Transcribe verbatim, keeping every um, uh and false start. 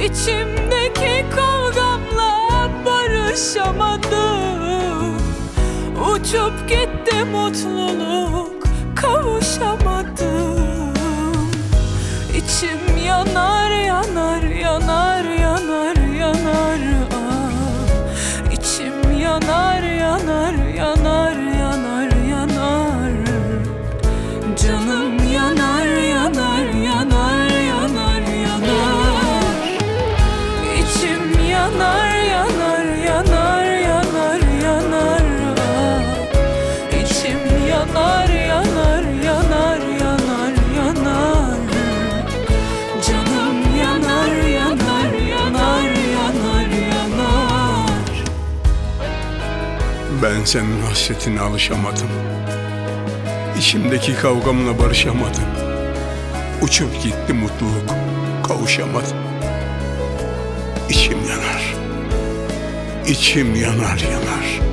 İçimdeki kavgamla barışamadım. Uçup gitti mutluluk, kavuşamadım. İçim yanar yanar yanar yanar yanar ah. İçim yanar yanar yanar yanar yanar. Canım yanar yanar yanar yanar yanar. İçim yanar yanar yanar yanar yanar ah. İçim yanar yanar yanar yanar yanar. Canım yanar yanar yanar yanar yanar. Ben senin hasretine alışamadım. İçimdeki kavgamla barışamadım. Uçup gitti mutluluk, kavuşamadım. İçim yanar, içim yanar yanar.